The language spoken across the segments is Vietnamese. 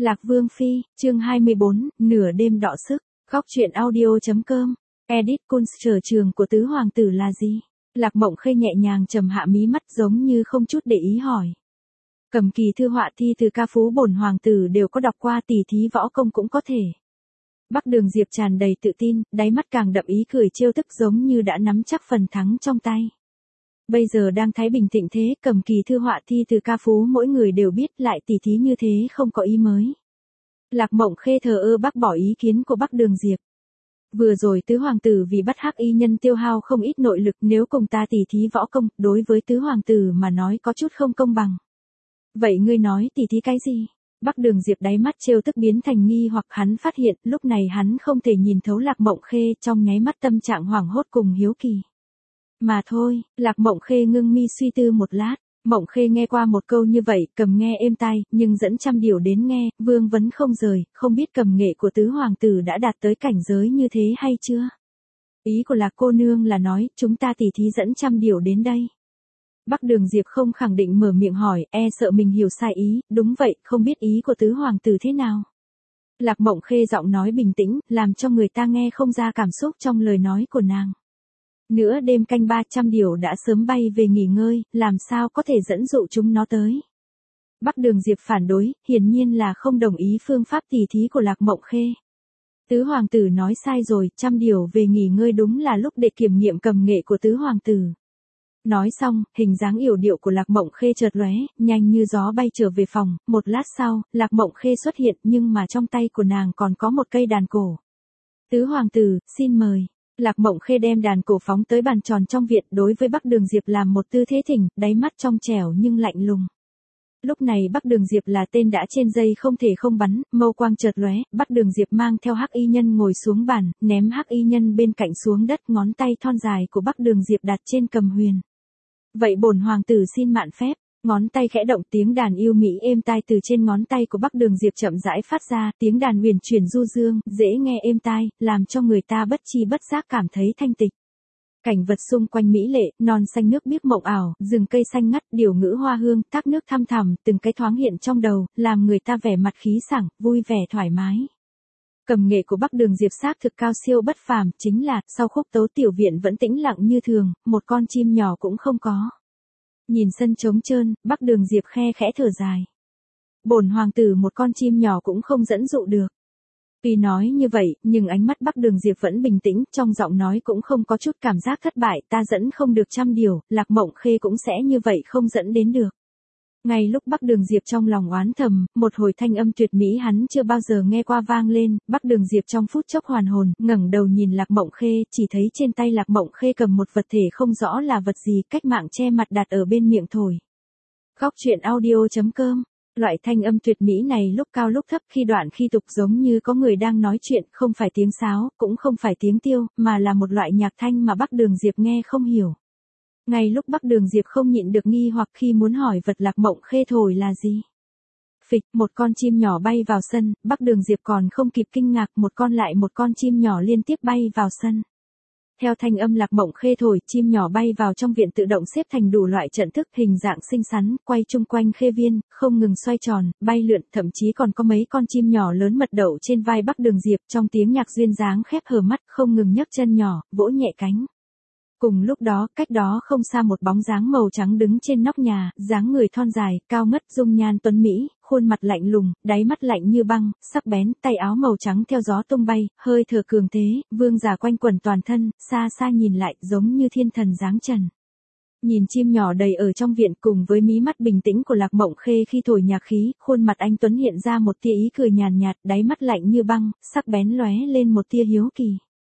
Lạc Vương Phi, chương 24, nửa đêm đọ sức, góc truyện audio.com, edit Kunstler trường của tứ hoàng tử là gì? Lạc Mộng Khê nhẹ nhàng trầm hạ mí mắt giống như không chút để ý hỏi. Cầm kỳ thư họa thi từ ca phú bổn hoàng tử đều có đọc qua, tỉ thí võ công cũng có thể. Bắc Đường Diệp tràn đầy tự tin, đáy mắt càng đậm ý cười trêu tức giống như đã nắm chắc phần thắng trong tay. Bây giờ đang thái bình thịnh thế, cầm kỳ thư họa thi từ ca phú mỗi người đều biết, lại tỉ thí như thế không có ý mới. Lạc Mộng Khê thờ ơ bác bỏ ý kiến của Bắc Đường Diệp. Vừa rồi tứ hoàng tử vì bắt hắc y nhân tiêu hao không ít nội lực, nếu cùng ta tỉ thí võ công, đối với tứ hoàng tử mà nói có chút không công bằng. Vậy ngươi nói tỉ thí cái gì? Bắc Đường Diệp đáy mắt trêu tức biến thành nghi hoặc, hắn phát hiện lúc này hắn không thể nhìn thấu Lạc Mộng Khê, trong nháy mắt tâm trạng hoảng hốt cùng hiếu kỳ. Mà thôi, Lạc Mộng Khê ngưng mi suy tư một lát. Mộng Khê nghe qua một câu như vậy, cầm nghe êm tai, nhưng dẫn trăm điều đến nghe, vương vấn không rời, không biết cầm nghệ của tứ hoàng tử đã đạt tới cảnh giới như thế hay chưa? Ý của Lạc cô nương là nói, chúng ta tỉ thí dẫn trăm điều đến đây. Bắc Đường Diệp không khẳng định mở miệng hỏi, e sợ mình hiểu sai ý, đúng vậy, không biết ý của tứ hoàng tử thế nào? Lạc Mộng Khê giọng nói bình tĩnh, làm cho người ta nghe không ra cảm xúc trong lời nói của nàng. Nửa đêm canh 300 điều đã sớm bay về nghỉ ngơi, làm sao có thể dẫn dụ chúng nó tới. Bắc Đường Diệp phản đối, hiển nhiên là không đồng ý phương pháp tỉ thí của Lạc Mộng Khê. Tứ hoàng tử nói sai rồi, 100 điều về nghỉ ngơi đúng là lúc để kiểm nghiệm cầm nghệ của tứ hoàng tử. Nói xong, hình dáng yểu điệu của Lạc Mộng Khê chợt lóe, nhanh như gió bay trở về phòng, một lát sau, Lạc Mộng Khê xuất hiện nhưng mà trong tay của nàng còn có một cây đàn cổ. Tứ hoàng tử, xin mời. Lạc Mộng Khê đem đàn cổ phóng tới bàn tròn trong viện, đối với Bắc Đường Diệp làm một tư thế thỉnh, đáy mắt trong trẻo nhưng lạnh lùng. Lúc này Bắc Đường Diệp là tên đã trên dây không thể không bắn, mâu quang chợt lóe, Bắc Đường Diệp mang theo hắc y nhân ngồi xuống bàn, ném hắc y nhân bên cạnh xuống đất, ngón tay thon dài của Bắc Đường Diệp đặt trên cầm huyền. Vậy bổn hoàng tử xin mạn phép. Ngón tay khẽ động, tiếng đàn yêu mỹ êm tai từ trên ngón tay của Bắc Đường Diệp chậm rãi phát ra, tiếng đàn huyền chuyển du dương, dễ nghe êm tai, làm cho người ta bất chi bất giác cảm thấy thanh tịch. Cảnh vật xung quanh mỹ lệ, non xanh nước biếc mộng ảo, rừng cây xanh ngắt, điều ngữ hoa hương, thác nước thăm thẳm, từng cái thoáng hiện trong đầu, làm người ta vẻ mặt khí sảng, vui vẻ thoải mái. Cầm nghệ của Bắc Đường Diệp xác thực cao siêu bất phàm, chính là, sau khúc tấu tiểu viện vẫn tĩnh lặng như thường, một con chim nhỏ cũng không có. Nhìn sân trống trơn, Bắc Đường Diệp khe khẽ thở dài. Bổn hoàng tử một con chim nhỏ cũng không dẫn dụ được. Tuy nói như vậy, nhưng ánh mắt Bắc Đường Diệp vẫn bình tĩnh, trong giọng nói cũng không có chút cảm giác thất bại, ta dẫn không được 100 điều, Lạc Mộng Khê cũng sẽ như vậy không dẫn đến được. Ngay lúc Bắc Đường Diệp trong lòng oán thầm, một hồi thanh âm tuyệt mỹ hắn chưa bao giờ nghe qua vang lên, Bắc Đường Diệp trong phút chốc hoàn hồn, ngẩng đầu nhìn Lạc Mộng Khê, chỉ thấy trên tay Lạc Mộng Khê cầm một vật thể không rõ là vật gì, cách mạng che mặt đặt ở bên miệng thổi. Góc truyện audio.com. Loại thanh âm tuyệt mỹ này lúc cao lúc thấp, khi đoạn khi tục, giống như có người đang nói chuyện, không phải tiếng sáo, cũng không phải tiếng tiêu, mà là một loại nhạc thanh mà Bắc Đường Diệp nghe không hiểu. Ngay lúc Bắc Đường Diệp không nhịn được nghi hoặc khi muốn hỏi vật Lạc Mộng Khê thổi là gì. Phịch, một con chim nhỏ bay vào sân, Bắc Đường Diệp còn không kịp kinh ngạc, một con chim nhỏ liên tiếp bay vào sân. Theo thanh âm Lạc Mộng Khê thổi, chim nhỏ bay vào trong viện tự động xếp thành đủ loại trận thức, hình dạng xinh xắn, quay chung quanh khê viên, không ngừng xoay tròn, bay lượn, thậm chí còn có mấy con chim nhỏ lớn mật đậu trên vai Bắc Đường Diệp, trong tiếng nhạc duyên dáng khép hờ mắt, không ngừng nhấc chân nhỏ, vỗ nhẹ cánh. Cùng lúc đó, cách đó không xa một bóng dáng màu trắng đứng trên nóc nhà, dáng người thon dài, cao ngất, dung nhan tuấn mỹ, khuôn mặt lạnh lùng, đáy mắt lạnh như băng, sắc bén, tay áo màu trắng theo gió tung bay, hơi thở cường thế, vương giả quanh quẩn toàn thân, xa xa nhìn lại, giống như thiên thần giáng trần. Nhìn chim nhỏ đầy ở trong viện cùng với mí mắt bình tĩnh của Lạc Mộng Khê khi thổi nhạc khí, khuôn mặt anh tuấn hiện ra một tia ý cười nhàn nhạt, đáy mắt lạnh như băng, sắc bén lóe lên một tia hiếu kỳ.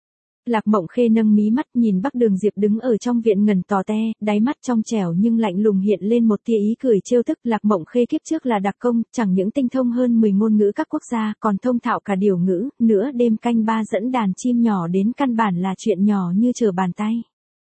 Lạc Mộng Khê nâng mí mắt nhìn Bắc Đường Diệp đứng ở trong viện ngẩn tò te, đáy mắt trong trẻo nhưng lạnh lùng hiện lên một tia ý cười trêu tức. Lạc Mộng Khê kiếp trước là đặc công, chẳng những tinh thông hơn 10 ngôn ngữ các quốc gia, còn thông thạo cả điều ngữ, nửa đêm canh 3 dẫn đàn chim nhỏ đến căn bản là chuyện nhỏ như trở bàn tay.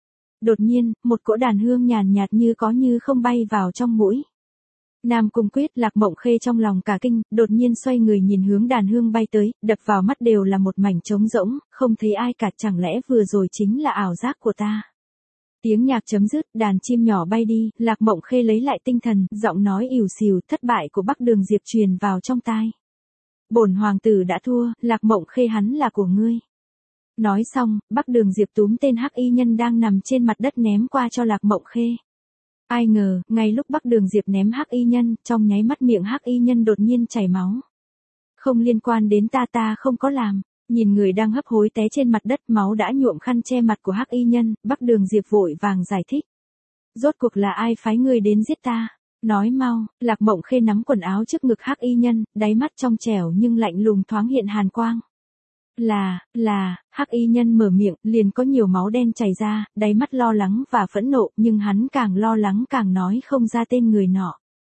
Đột nhiên, một cỗ đàn hương nhàn nhạt như có như không bay vào trong mũi. Nam Cung Quyết, Lạc Mộng Khê trong lòng cả kinh, đột nhiên xoay người nhìn hướng đàn hương bay tới, đập vào mắt đều là một mảnh trống rỗng, không thấy ai cả, chẳng lẽ vừa rồi chính là ảo giác của ta. Tiếng nhạc chấm dứt, đàn chim nhỏ bay đi, Lạc Mộng Khê lấy lại tinh thần, giọng nói ỉu xìu thất bại của Bắc Đường Diệp truyền vào trong tai. Bổn hoàng tử đã thua, Lạc Mộng Khê hắn là của ngươi. Nói xong, Bắc Đường Diệp túm tên hắc y nhân đang nằm trên mặt đất ném qua cho Lạc Mộng Khê. Ai ngờ, ngay lúc Bắc Đường Diệp ném hắc y nhân, trong nháy mắt miệng hắc y nhân đột nhiên chảy máu. Không liên quan đến ta không có làm. Nhìn người đang hấp hối té trên mặt đất, máu đã nhuộm khăn che mặt của hắc y nhân, Bắc Đường Diệp vội vàng giải thích. Rốt cuộc là ai phái ngươi đến giết ta? Nói mau. Lạc Mộng Khê nắm quần áo trước ngực hắc y nhân, đáy mắt trong trẻo nhưng lạnh lùng thoáng hiện hàn quang. Hắc y nhân mở miệng, liền có nhiều máu đen chảy ra, đáy mắt lo lắng và phẫn nộ, nhưng hắn càng lo lắng càng nói không ra tên người nọ.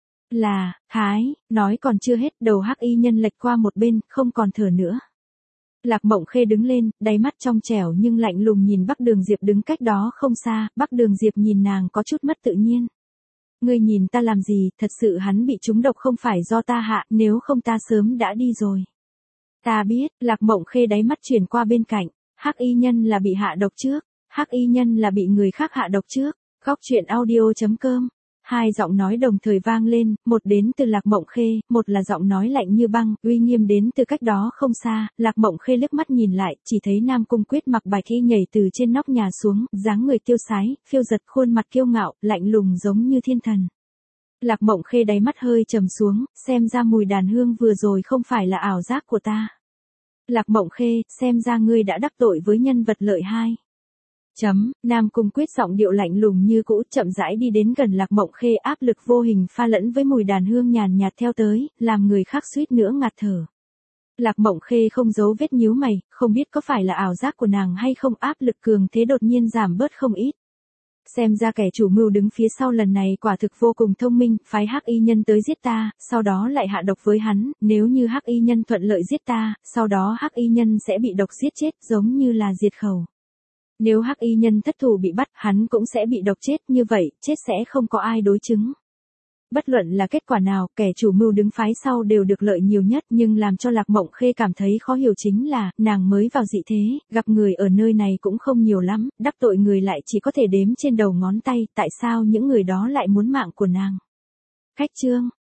Thái, nói còn chưa hết, đầu hắc y nhân lệch qua một bên, không còn thở nữa. Lạc Mộng Khê đứng lên, đáy mắt trong trẻo nhưng lạnh lùng nhìn Bắc Đường Diệp đứng cách đó không xa, Bắc Đường Diệp nhìn nàng có chút mất tự nhiên. Ngươi nhìn ta làm gì, thật sự hắn bị trúng độc không phải do ta hạ, nếu không ta sớm đã đi rồi. Ta biết, Lạc Mộng Khê đáy mắt chuyển qua bên cạnh, hắc y nhân là bị hạ độc trước, hắc y nhân là bị người khác hạ độc trước. Góc truyện audio.com. Hai giọng nói đồng thời vang lên, một đến từ Lạc Mộng Khê, một là giọng nói lạnh như băng, uy nghiêm đến từ cách đó không xa. Lạc Mộng Khê liếc mắt nhìn lại, chỉ thấy Nam Cung Quyết mặc bạch y nhảy từ trên nóc nhà xuống, dáng người tiêu sái, phiêu giật, khuôn mặt kiêu ngạo, lạnh lùng giống như thiên thần. Lạc Mộng Khê đáy mắt hơi trầm xuống, xem ra mùi đàn hương vừa rồi không phải là ảo giác của ta. Lạc Mộng Khê, xem ra ngươi đã đắc tội với nhân vật lợi hai. Nam Cung Quyết giọng điệu lạnh lùng như cũ, chậm rãi đi đến gần Lạc Mộng Khê, áp lực vô hình pha lẫn với mùi đàn hương nhàn nhạt theo tới, làm người khác suýt nữa ngạt thở. Lạc Mộng Khê không giấu vết nhíu mày, không biết có phải là ảo giác của nàng hay không, áp lực cường thế đột nhiên giảm bớt không ít. Xem ra kẻ chủ mưu đứng phía sau lần này quả thực vô cùng thông minh, phái hắc y nhân tới giết ta, sau đó lại hạ độc với hắn, nếu như hắc y nhân thuận lợi giết ta, sau đó hắc y nhân sẽ bị độc giết chết, giống như là diệt khẩu. Nếu hắc y nhân thất thủ bị bắt, hắn cũng sẽ bị độc chết, như vậy, chết sẽ không có ai đối chứng. Bất luận là kết quả nào, kẻ chủ mưu đứng phái sau đều được lợi nhiều nhất, nhưng làm cho Lạc Mộng Khê cảm thấy khó hiểu chính là, nàng mới vào dị thế, gặp người ở nơi này cũng không nhiều lắm, đắc tội người lại chỉ có thể đếm trên đầu ngón tay, tại sao những người đó lại muốn mạng của nàng? Khách chương,